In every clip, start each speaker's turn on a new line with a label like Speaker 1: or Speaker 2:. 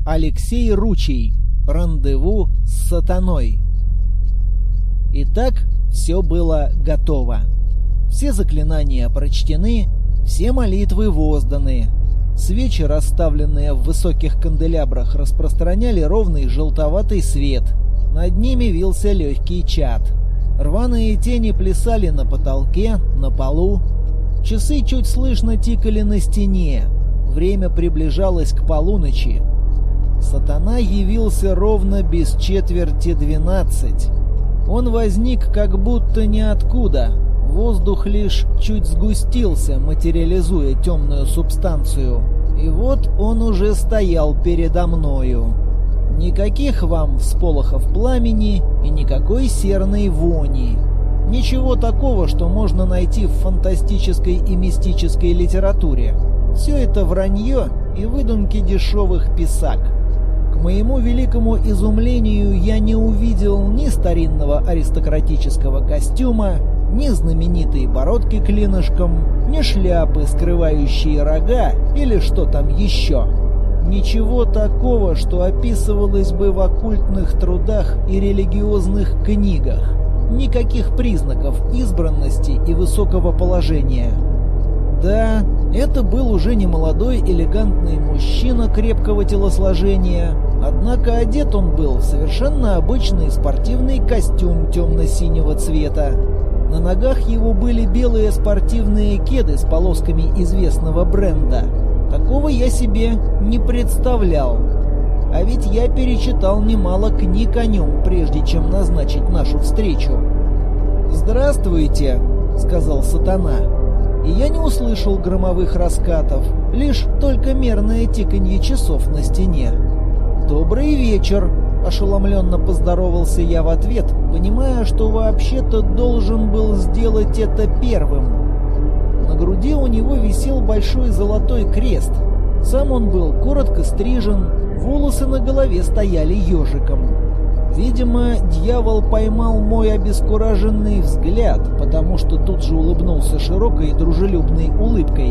Speaker 1: Алексей Ручей. Рандеву с сатаной. Итак, все было готово. Все заклинания прочтены, все молитвы возданы. Свечи, расставленные в высоких канделябрах, распространяли ровный желтоватый свет. Над ними вился легкий чад. Рваные тени плясали на потолке, на полу. Часы чуть слышно тикали на стене. Время приближалось к полуночи. Сатана явился ровно без четверти 12. Он возник как будто ниоткуда. Воздух лишь чуть сгустился, материализуя темную субстанцию. И вот он уже стоял передо мною. Никаких вам всполохов пламени и никакой серной вони. Ничего такого, что можно найти в фантастической и мистической литературе. Все это вранье и выдумки дешевых писак. К моему великому изумлению я не увидел ни старинного аристократического костюма, ни знаменитой бородки клинышком, ни шляпы, скрывающие рога или что там еще. Ничего такого, что описывалось бы в оккультных трудах и религиозных книгах. Никаких признаков избранности и высокого положения. Да, это был уже не молодой элегантный мужчина крепкого телосложения, однако одет он был в совершенно обычный спортивный костюм темно-синего цвета. На ногах его были белые спортивные кеды с полосками известного бренда. Такого я себе не представлял. А ведь я перечитал немало книг о нем, прежде чем назначить нашу встречу. «Здравствуйте», — сказал Сатана. И я не услышал громовых раскатов, лишь только мерное тиканье часов на стене. «Добрый вечер», — ошеломленно поздоровался я в ответ, понимая, что вообще-то должен был сделать это первым. На груди у него висел большой золотой крест. Сам он был коротко стрижен, волосы на голове стояли ежиком. Видимо, дьявол поймал мой обескураженный взгляд, потому что тут же улыбнулся широкой и дружелюбной улыбкой.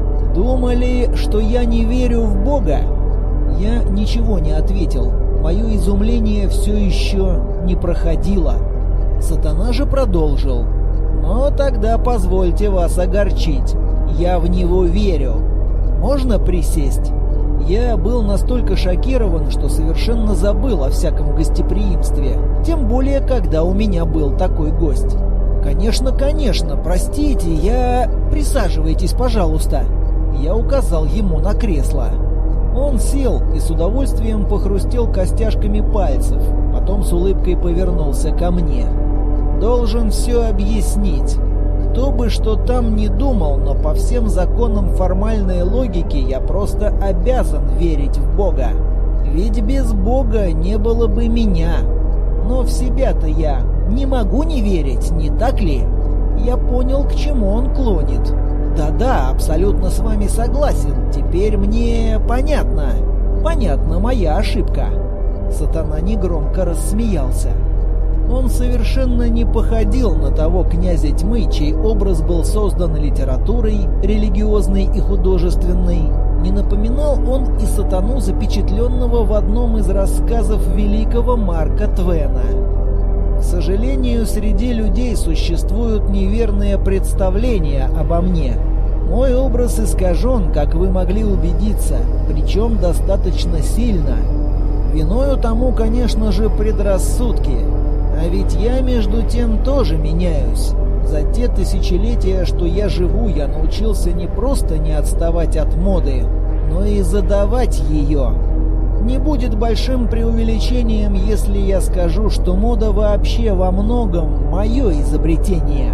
Speaker 1: «Думали, что я не верю в Бога?» Я ничего не ответил. Мое изумление все еще не проходило. Сатана же продолжил. «Но тогда позвольте вас огорчить. Я в него верю. Можно присесть?» Я был настолько шокирован, что совершенно забыл о всяком гостеприимстве. Тем более, когда у меня был такой гость. «Конечно, конечно, простите, я... Присаживайтесь, пожалуйста». Я указал ему на кресло. Он сел и с удовольствием похрустел костяшками пальцев, потом с улыбкой повернулся ко мне. «Должен все объяснить. Кто бы что там ни думал, но по всем законам формальной логики я просто обязан верить в Бога. Ведь без Бога не было бы меня. Но в себя-то я не могу не верить, не так ли?» Я понял, к чему он клонит. «Да-да, абсолютно с вами согласен. Теперь мне понятно. Понятна моя ошибка». Сатана негромко рассмеялся. Он совершенно не походил на того князя тьмы, чей образ был создан литературой, религиозной и художественной. Не напоминал он и сатану, запечатленного в одном из рассказов великого Марка Твена. К сожалению, среди людей существуют неверные представления обо мне. Мой образ искажен, как вы могли убедиться, причем достаточно сильно. Виною тому, конечно же, предрассудки. А ведь я, между тем, тоже меняюсь. За те тысячелетия, что я живу, я научился не просто не отставать от моды, но и задавать ее. Не будет большим преувеличением, если я скажу, что мода вообще во многом мое изобретение.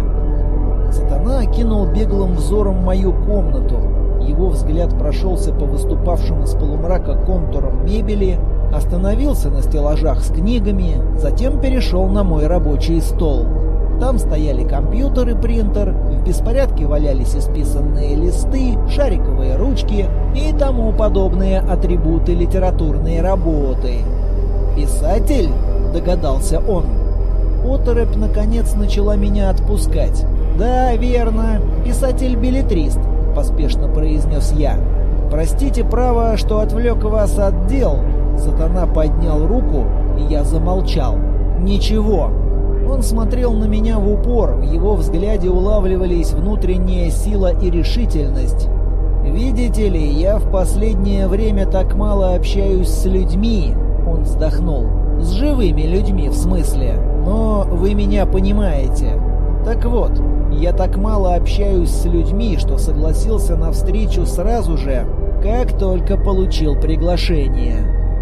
Speaker 1: Сатана окинул беглым взором мою комнату. Его взгляд прошелся по выступавшим из полумрака контурам мебели, остановился на стеллажах с книгами, затем перешел на мой рабочий стол. Там стояли компьютер и принтер, в беспорядке валялись исписанные листы, шариковые ручки и тому подобные атрибуты литературной работы. «Писатель?» — догадался он. Оторопь, наконец, начала меня отпускать. «Да, верно, писатель-беллетрист», — поспешно произнес я. «Простите, право, что отвлек вас от дел. Сатана поднял руку, и я замолчал. «Ничего». Он смотрел на меня в упор, в его взгляде улавливались внутренняя сила и решительность. «Видите ли, я в последнее время так мало общаюсь с людьми», — он вздохнул. «С живыми людьми, в смысле. Но вы меня понимаете. Так вот, я так мало общаюсь с людьми, что согласился на встречу сразу же, как только получил приглашение.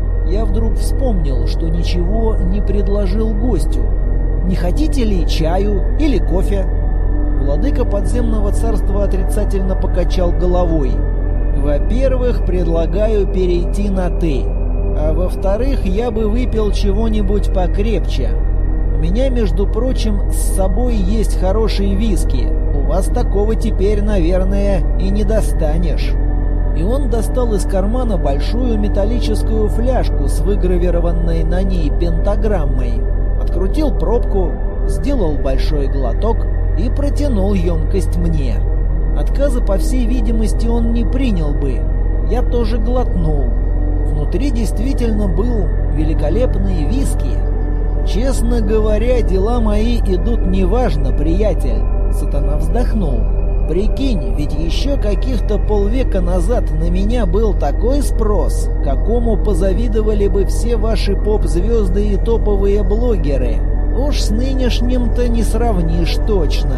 Speaker 1: Я вдруг вспомнил, что ничего не предложил гостю. Не хотите ли чаю или кофе?» Владыка подземного царства отрицательно покачал головой. «Во-первых, предлагаю перейти на «ты». А во-вторых, я бы выпил чего-нибудь покрепче. У меня, между прочим, с собой есть хорошие виски. У вас такого теперь, наверное, и не достанешь». И он достал из кармана большую металлическую фляжку с выгравированной на ней пентаграммой. Открутил пробку, сделал большой глоток и протянул емкость мне. Отказа, по всей видимости, он не принял бы. Я тоже глотнул. Внутри действительно был великолепный виски. «Честно говоря, дела мои идут неважно, приятель», — Сатана вздохнул. «Прикинь, ведь еще каких-то полвека назад на меня был такой спрос, какому позавидовали бы все ваши поп-звезды и топовые блогеры. Уж с нынешним-то не сравнишь точно.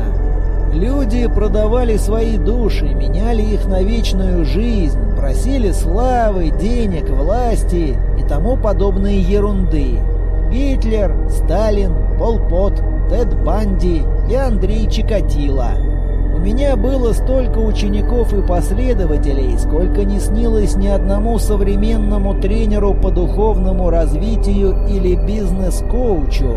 Speaker 1: Люди продавали свои души, меняли их на вечную жизнь, просили славы, денег, власти и тому подобной ерунды. Гитлер, Сталин, Пол Пот, Тед Банди и Андрей Чикатило. У меня было столько учеников и последователей, сколько не снилось ни одному современному тренеру по духовному развитию или бизнес-коучу.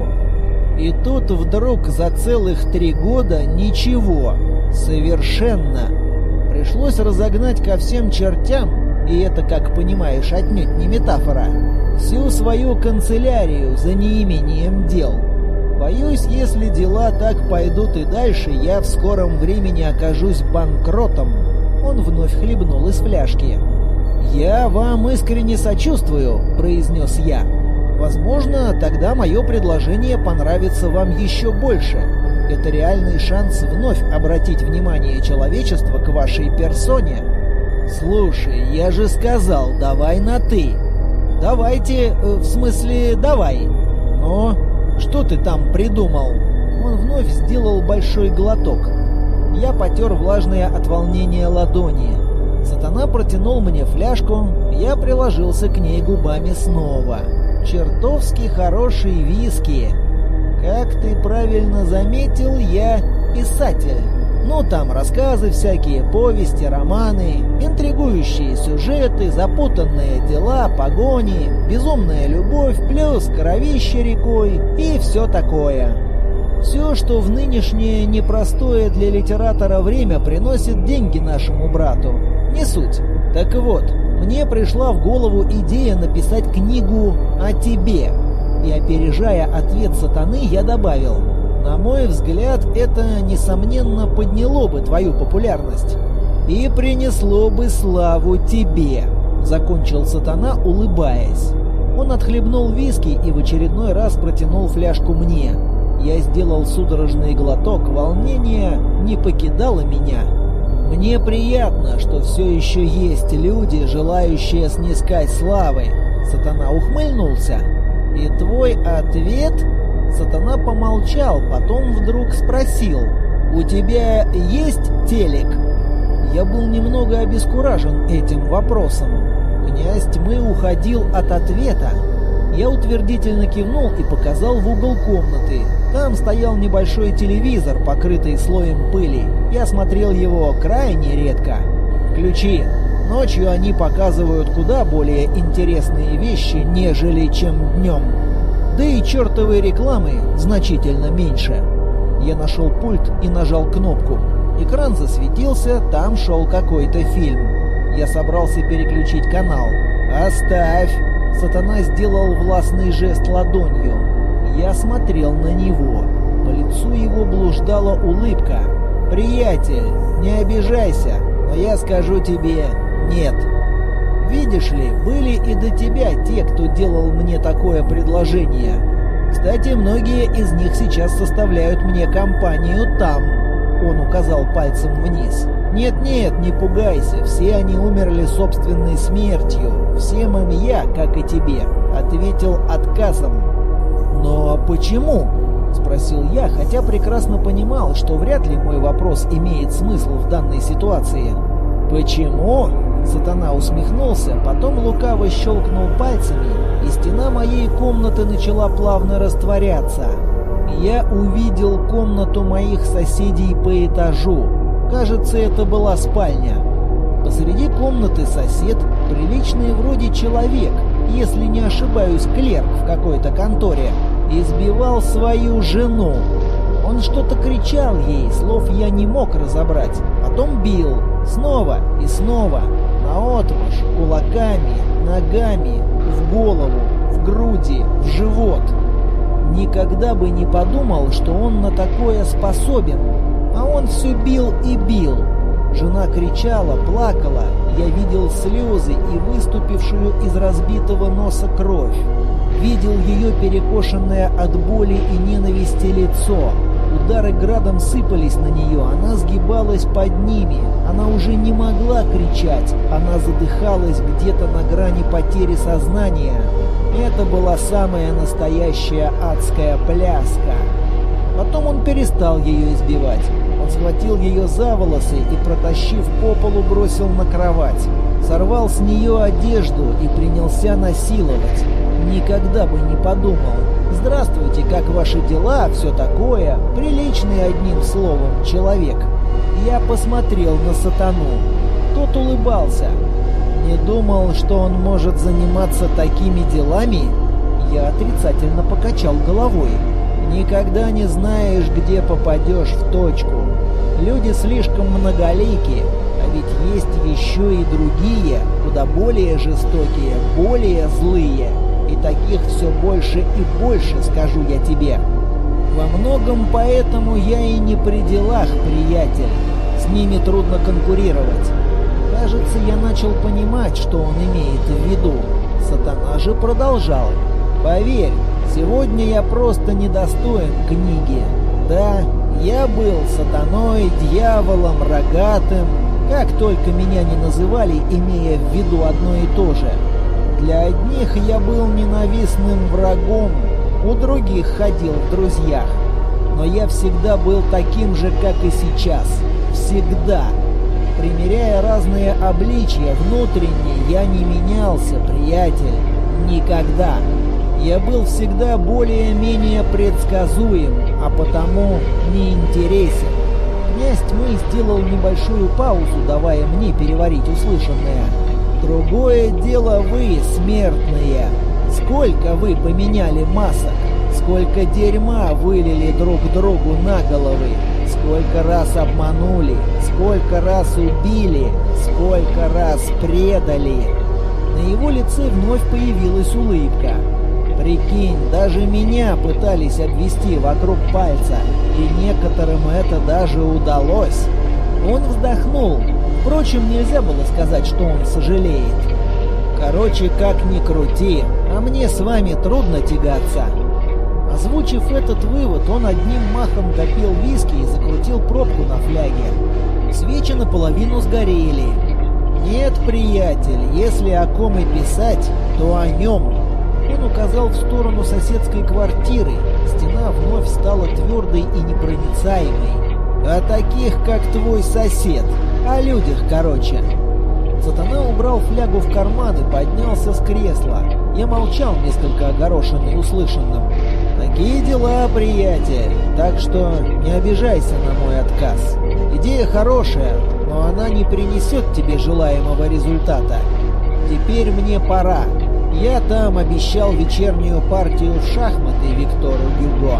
Speaker 1: И тут вдруг за целых 3 года ничего. Совершенно. Пришлось разогнать ко всем чертям, и это, как понимаешь, отнюдь не метафора, всю свою канцелярию за неимением дел. Боюсь, если дела так пойдут и дальше, я в скором времени окажусь банкротом. Он вновь хлебнул из фляжки. «Я вам искренне сочувствую», — произнес я. «Возможно, тогда мое предложение понравится вам еще больше. Это реальный шанс вновь обратить внимание человечества к вашей персоне». «Слушай, я же сказал, давай на «ты». «Давайте, в смысле, давай». «Но что ты там придумал?» Он вновь сделал большой глоток. Я потер влажные от волнения ладони. Сатана протянул мне фляжку, я приложился к ней губами снова. Чертовски хорошие виски. Как ты правильно заметил, я писатель. Ну, там рассказы всякие, повести, романы, интригующие сюжеты, запутанные дела, погони, безумная любовь, плюс кровище рекой и все такое. Все, что в нынешнее непростое для литератора время приносит деньги нашему брату. Не суть. Так вот, мне пришла в голову идея написать книгу о тебе. И, опережая ответ Сатаны, я добавил: на мой взгляд, это, несомненно, подняло бы твою популярность. И принесло бы славу тебе, закончил Сатана, улыбаясь. Он отхлебнул виски и в очередной раз протянул фляжку мне. Я сделал судорожный глоток, волнение не покидало меня. Мне приятно, что все еще есть люди, желающие снискать славы. Сатана ухмыльнулся. И твой ответ? Сатана помолчал, потом вдруг спросил: «У тебя есть телек?» Я был немного обескуражен этим вопросом. Князь тьмы уходил от ответа. Я утвердительно кивнул и показал в угол комнаты. Там стоял небольшой телевизор, покрытый слоем пыли. Я смотрел его крайне редко. «Включи. Ночью они показывают куда более интересные вещи, нежели чем днем. Да и чертовой рекламы значительно меньше». Я нашел пульт и нажал кнопку. Экран засветился, там шел какой-то фильм. Я собрался переключить канал. «Оставь!» Сатана сделал властный жест ладонью. Я смотрел на него. По лицу его блуждала улыбка. «Приятель, не обижайся, но я скажу тебе нет». Видишь ли, были и до тебя те, кто делал мне такое предложение. Кстати, многие из них сейчас составляют мне компанию там. Он указал пальцем вниз. Нет-нет, не пугайся, все они умерли собственной смертью. Всем им я, как и тебе, ответил отказом. Но почему? Спросил я, хотя прекрасно понимал, что вряд ли мой вопрос имеет смысл в данной ситуации. «Почему?» Сатана усмехнулся, потом лукаво щелкнул пальцами, и стена моей комнаты начала плавно растворяться. Я увидел комнату моих соседей по этажу. Кажется, это была спальня. Посреди комнаты сосед, приличный вроде человек, если не ошибаюсь, клерк в какой-то конторе, избивал свою жену. Он что-то кричал ей, слов я не мог разобрать. Потом бил. Снова и снова. Наотмашь, кулаками, ногами, в голову, в груди, в живот. Никогда бы не подумал, что он на такое способен. А он все бил и бил. Жена кричала, плакала. Я видел слезы и выступившую из разбитого носа кровь. Видел ее перекошенное от боли и ненависти лицо. Удары градом сыпались на нее, она сгибалась под ними. Она уже не могла кричать, она задыхалась где-то на грани потери сознания. Это была самая настоящая адская пляска. Потом он перестал ее избивать. Он схватил ее за волосы и, протащив по полу, бросил на кровать. Сорвал с нее одежду и принялся насиловать. Никогда бы не подумал. «Здравствуйте, как ваши дела?» Все такое. Приличный, одним словом, человек. Я посмотрел на Сатану. Тот улыбался. Не думал, что он может заниматься такими делами? Я отрицательно покачал головой. Никогда не знаешь, где попадешь в точку. Люди слишком многолики, а ведь есть еще и другие, куда более жестокие, более злые. И таких все больше и больше, скажу я тебе. Во многом поэтому я и не при делах, приятель. С ними трудно конкурировать. Кажется, я начал понимать, что он имеет в виду. Сатана же продолжал. Поверь, сегодня я просто недостоин книги. Да, я был сатаной, дьяволом, рогатым. Как только меня не называли, имея в виду одно и то же. Для одних я был ненавистным врагом, у других ходил в друзьях. Но я всегда был таким же, как и сейчас. Всегда. Примеряя разные обличья, внутренне я не менялся, приятель. Никогда. Я был всегда более-менее предсказуем, а потому неинтересен. Князь Тьмы сделал небольшую паузу, давая мне переварить услышанное. Другое дело вы, смертные. Сколько вы поменяли масок? Сколько дерьма вылили друг другу на головы? Сколько раз обманули? Сколько раз убили? Сколько раз предали? На его лице вновь появилась улыбка. Прикинь, даже меня пытались обвести вокруг пальца, и некоторым это даже удалось. Он вздохнул. Впрочем, нельзя было сказать, что он сожалеет. Короче, как ни крути, а мне с вами трудно тягаться. Озвучив этот вывод, он одним махом допил виски и закрутил пробку на фляге. Свечи наполовину сгорели. Нет, приятель, если о ком и писать, то о нем. Он указал в сторону соседской квартиры. Стена вновь стала твердой и непроницаемой. О таких, как твой сосед. О людях, короче. Сатана убрал флягу в карман и поднялся с кресла. Я молчал, несколько огорошенный услышанным. Такие дела, приятель. Так что не обижайся на мой отказ. Идея хорошая, но она не принесет тебе желаемого результата. Теперь мне пора. Я там обещал вечернюю партию в шахматы Виктору Гюго.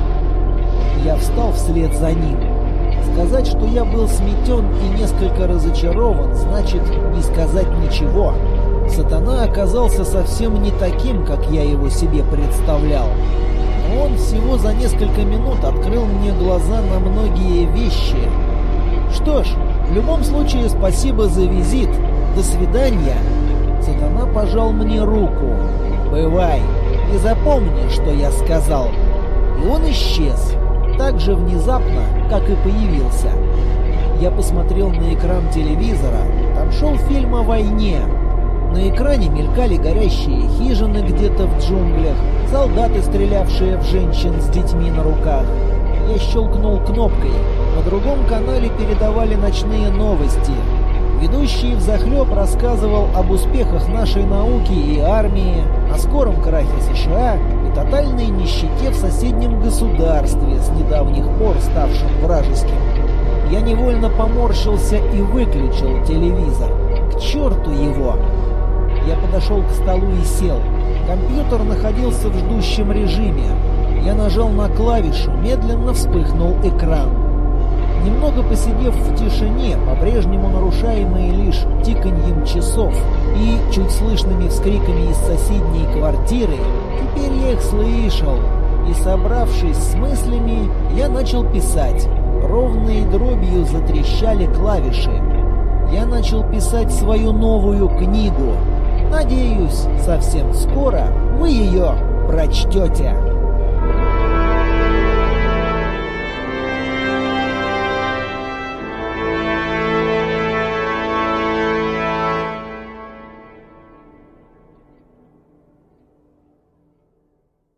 Speaker 1: Я встал вслед за ним. Сказать, что я был сметен и несколько разочарован, значит не сказать ничего. Сатана оказался совсем не таким, как я его себе представлял. Он всего за несколько минут открыл мне глаза на многие вещи. Что ж, в любом случае спасибо за визит. До свидания. Сатана пожал мне руку. «Бывай, и запомни, что я сказал». И он исчез, так же внезапно, как и появился. Я посмотрел на экран телевизора, там шел фильм о войне. На экране мелькали горящие хижины где-то в джунглях, солдаты, стрелявшие в женщин с детьми на руках. Я щелкнул кнопкой. На другом канале передавали ночные новости. Ведущий взахлеб рассказывал об успехах нашей науки и армии, о скором крахе США и тотальной нищете в соседнем государстве, с недавних пор ставшем вражеским. Я невольно поморщился и выключил телевизор. К черту его! Я подошел к столу и сел. Компьютер находился в ждущем режиме. Я нажал на клавишу, медленно вспыхнул экран. Немного посидев в тишине, по-прежнему нарушаемой лишь тиканьем часов и чуть слышными вскриками из соседней квартиры, теперь я их слышал, и, собравшись с мыслями, я начал писать. Ровной дробью затрещали клавиши. Я начал писать свою новую книгу. Надеюсь, совсем скоро вы ее прочтете.